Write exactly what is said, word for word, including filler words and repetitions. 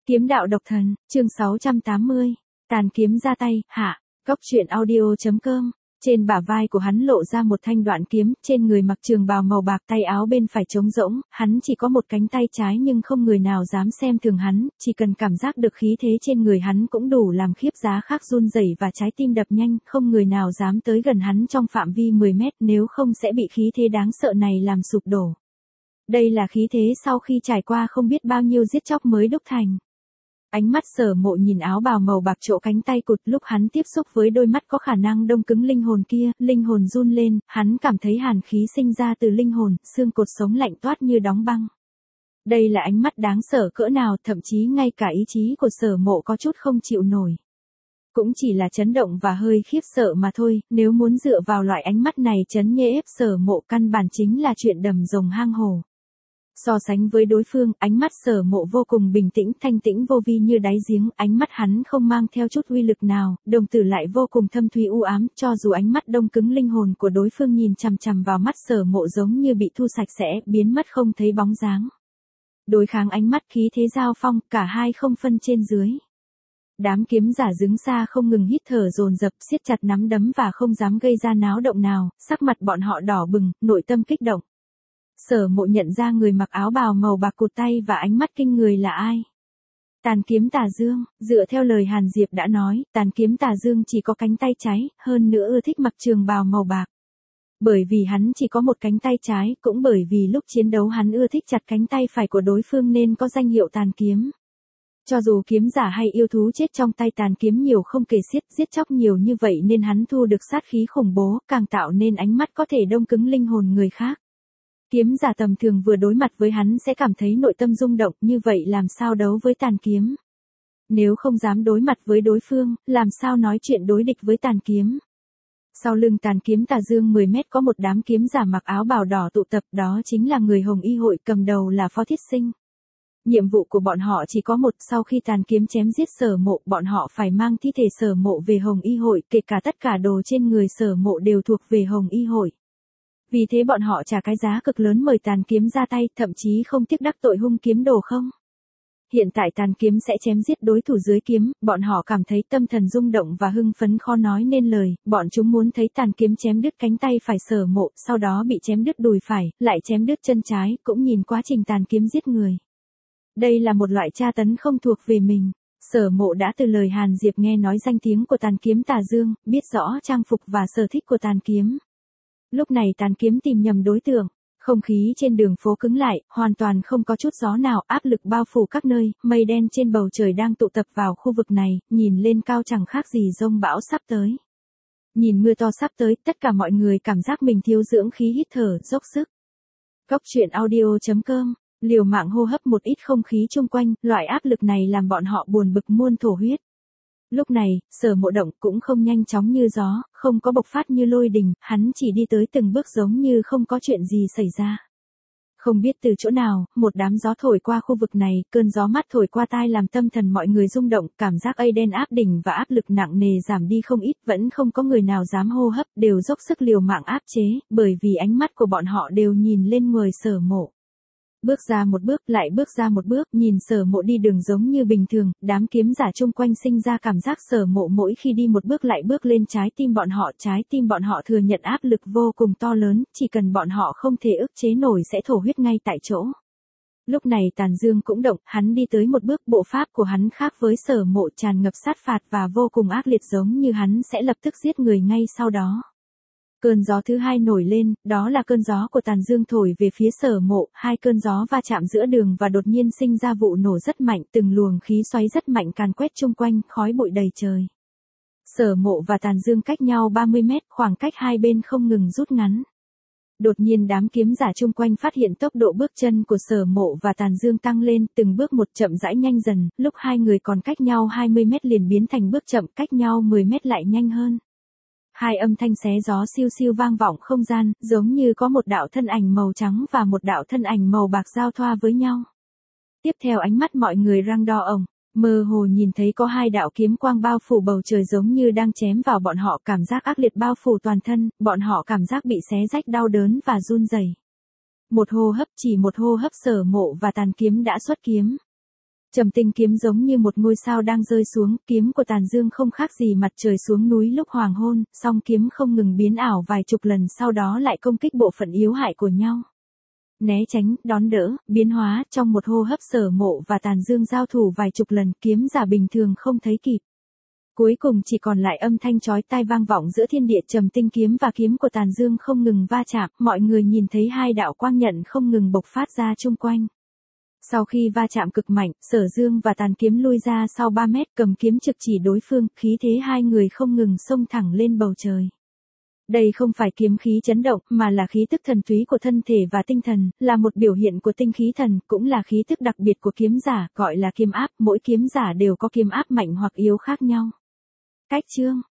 Kiếm đạo độc thần, chương sáu trăm tám mươi. Tàn kiếm ra tay, hạ. Góc truyện audio.com. Trên bả vai của hắn lộ ra một thanh đoạn kiếm, trên người mặc trường bào màu bạc, tay áo bên phải trống rỗng, hắn chỉ có một cánh tay trái nhưng không người nào dám xem thường hắn, chỉ cần cảm giác được khí thế trên người hắn cũng đủ làm khiếp giá khác run rẩy và trái tim đập nhanh, không người nào dám tới gần hắn trong phạm vi mười mét nếu không sẽ bị khí thế đáng sợ này làm sụp đổ. Đây là khí thế sau khi trải qua không biết bao nhiêu giết chóc mới đúc thành. Ánh mắt Sở Mộ nhìn áo bào màu bạc chỗ cánh tay cụt, lúc hắn tiếp xúc với đôi mắt có khả năng đông cứng linh hồn kia, linh hồn run lên, hắn cảm thấy hàn khí sinh ra từ linh hồn, xương cột sống lạnh toát như đóng băng. Đây là ánh mắt đáng sợ cỡ nào, thậm chí ngay cả ý chí của Sở Mộ có chút không chịu nổi. Cũng chỉ là chấn động và hơi khiếp sợ mà thôi, nếu muốn dựa vào loại ánh mắt này trấn nhễ ép Sở Mộ căn bản chính là chuyện đầm rồng hang hổ. So sánh với đối phương, ánh mắt Sở Mộ vô cùng bình tĩnh, thanh tĩnh vô vi như đáy giếng, ánh mắt hắn không mang theo chút uy lực nào, đồng tử lại vô cùng thâm thúy u ám, cho dù ánh mắt đông cứng linh hồn của đối phương nhìn chằm chằm vào mắt Sở Mộ giống như bị thu sạch sẽ, biến mất không thấy bóng dáng. Đối kháng ánh mắt khí thế giao phong, cả hai không phân trên dưới. Đám kiếm giả đứng xa không ngừng hít thở dồn dập, siết chặt nắm đấm và không dám gây ra náo động nào, sắc mặt bọn họ đỏ bừng, nội tâm kích động. Sở Mộ nhận ra người mặc áo bào màu bạc cụt tay và ánh mắt kinh người là ai. Tàn kiếm Tà Dương, dựa theo lời Hàn Diệp đã nói, tàn kiếm Tà Dương chỉ có cánh tay trái, hơn nữa ưa thích mặc trường bào màu bạc. Bởi vì hắn chỉ có một cánh tay trái, cũng bởi vì lúc chiến đấu hắn ưa thích chặt cánh tay phải của đối phương nên có danh hiệu tàn kiếm. Cho dù kiếm giả hay yêu thú chết trong tay tàn kiếm nhiều không kể xiết, giết chóc nhiều như vậy nên hắn thu được sát khí khủng bố, càng tạo nên ánh mắt có thể đông cứng linh hồn người khác. Kiếm giả tầm thường vừa đối mặt với hắn sẽ cảm thấy nội tâm rung động, như vậy làm sao đấu với tàn kiếm. Nếu không dám đối mặt với đối phương, làm sao nói chuyện đối địch với tàn kiếm. Sau lưng tàn kiếm Tà Dương mười mét có một đám kiếm giả mặc áo bào đỏ tụ tập, đó chính là người Hồng Y hội, cầm đầu là Phó Thiết Sinh. Nhiệm vụ của bọn họ chỉ có một, sau khi tàn kiếm chém giết Sở Mộ, bọn họ phải mang thi thể Sở Mộ về Hồng Y hội, kể cả tất cả đồ trên người Sở Mộ đều thuộc về Hồng Y hội. Vì thế bọn họ trả cái giá cực lớn mời tàn kiếm ra tay, thậm chí không tiếc đắc tội hung kiếm đồ không. Hiện tại tàn kiếm sẽ chém giết đối thủ dưới kiếm, bọn họ cảm thấy tâm thần rung động và hưng phấn khó nói nên lời, bọn chúng muốn thấy tàn kiếm chém đứt cánh tay phải Sở Mộ, sau đó bị chém đứt đùi phải, lại chém đứt chân trái, cũng nhìn quá trình tàn kiếm giết người. Đây là một loại tra tấn không thuộc về mình. Sở Mộ đã từ lời Hàn Diệp nghe nói danh tiếng của tàn kiếm Tà Dương, biết rõ trang phục và sở thích của tàn kiếm. Lúc này tàn kiếm tìm nhầm đối tượng, không khí trên đường phố cứng lại, hoàn toàn không có chút gió nào, áp lực bao phủ các nơi, mây đen trên bầu trời đang tụ tập vào khu vực này, nhìn lên cao chẳng khác gì dông bão sắp tới. Nhìn mưa to sắp tới, tất cả mọi người cảm giác mình thiếu dưỡng khí hít thở, dốc sức. Góc truyện audio.com, liều mạng hô hấp một ít không khí chung quanh, loại áp lực này làm bọn họ buồn bực muôn thổ huyết. Lúc này, Sở Mộ động cũng không nhanh chóng như gió, không có bộc phát như lôi đình, hắn chỉ đi tới từng bước giống như không có chuyện gì xảy ra. Không biết từ chỗ nào, một đám gió thổi qua khu vực này, cơn gió mát thổi qua tai làm tâm thần mọi người rung động, cảm giác ây đen áp đỉnh và áp lực nặng nề giảm đi không ít, vẫn không có người nào dám hô hấp, đều dốc sức liều mạng áp chế, bởi vì ánh mắt của bọn họ đều nhìn lên người Sở Mộ. Bước ra một bước, lại bước ra một bước, nhìn Sở Mộ đi đường giống như bình thường, đám kiếm giả chung quanh sinh ra cảm giác Sở Mộ mỗi khi đi một bước lại bước lên trái tim bọn họ, trái tim bọn họ thừa nhận áp lực vô cùng to lớn, chỉ cần bọn họ không thể ức chế nổi sẽ thổ huyết ngay tại chỗ. Lúc này Tàn Dương cũng động, hắn đi tới một bước, bộ pháp của hắn khác với Sở Mộ, tràn ngập sát phạt và vô cùng ác liệt, giống như hắn sẽ lập tức giết người ngay sau đó. Cơn gió thứ hai nổi lên, đó là cơn gió của Tàn Dương thổi về phía Sở Mộ, hai cơn gió va chạm giữa đường và đột nhiên sinh ra vụ nổ rất mạnh, từng luồng khí xoáy rất mạnh càn quét chung quanh, khói bụi đầy trời. Sở Mộ và Tàn Dương cách nhau ba mươi mét, khoảng cách hai bên không ngừng rút ngắn. Đột nhiên đám kiếm giả chung quanh phát hiện tốc độ bước chân của Sở Mộ và Tàn Dương tăng lên, từng bước một chậm rãi nhanh dần, lúc hai người còn cách nhau hai mươi mét liền biến thành bước chậm, cách nhau mười mét lại nhanh hơn. Hai âm thanh xé gió siêu siêu vang vọng không gian, giống như có một đạo thân ảnh màu trắng và một đạo thân ảnh màu bạc giao thoa với nhau. Tiếp theo ánh mắt mọi người răng đo ổng, mơ hồ nhìn thấy có hai đạo kiếm quang bao phủ bầu trời giống như đang chém vào bọn họ, cảm giác ác liệt bao phủ toàn thân, bọn họ cảm giác bị xé rách đau đớn và run rẩy. Một hô hấp, chỉ một hô hấp Sở Mộ và Tàn kiếm đã xuất kiếm. Trầm tinh kiếm giống như một ngôi sao đang rơi xuống, kiếm của Tàn Dương không khác gì mặt trời xuống núi lúc hoàng hôn, song kiếm không ngừng biến ảo vài chục lần sau đó lại công kích bộ phận yếu hại của nhau. Né tránh, đón đỡ, biến hóa, trong một hô hấp Sở Mộ và Tàn Dương giao thủ vài chục lần, kiếm giả bình thường không thấy kịp. Cuối cùng chỉ còn lại âm thanh chói tai vang vọng giữa thiên địa, Trầm tinh kiếm và kiếm của Tàn Dương không ngừng va chạm, mọi người nhìn thấy hai đạo quang nhận không ngừng bộc phát ra chung quanh. Sau khi va chạm cực mạnh, Sở Dương và Tàn kiếm lui ra sau ba mét, cầm kiếm trực chỉ đối phương, khí thế hai người không ngừng xông thẳng lên bầu trời. Đây không phải kiếm khí chấn động, mà là khí tức thần túy của thân thể và tinh thần, là một biểu hiện của tinh khí thần, cũng là khí tức đặc biệt của kiếm giả, gọi là kiếm áp, mỗi kiếm giả đều có kiếm áp mạnh hoặc yếu khác nhau. Cách chương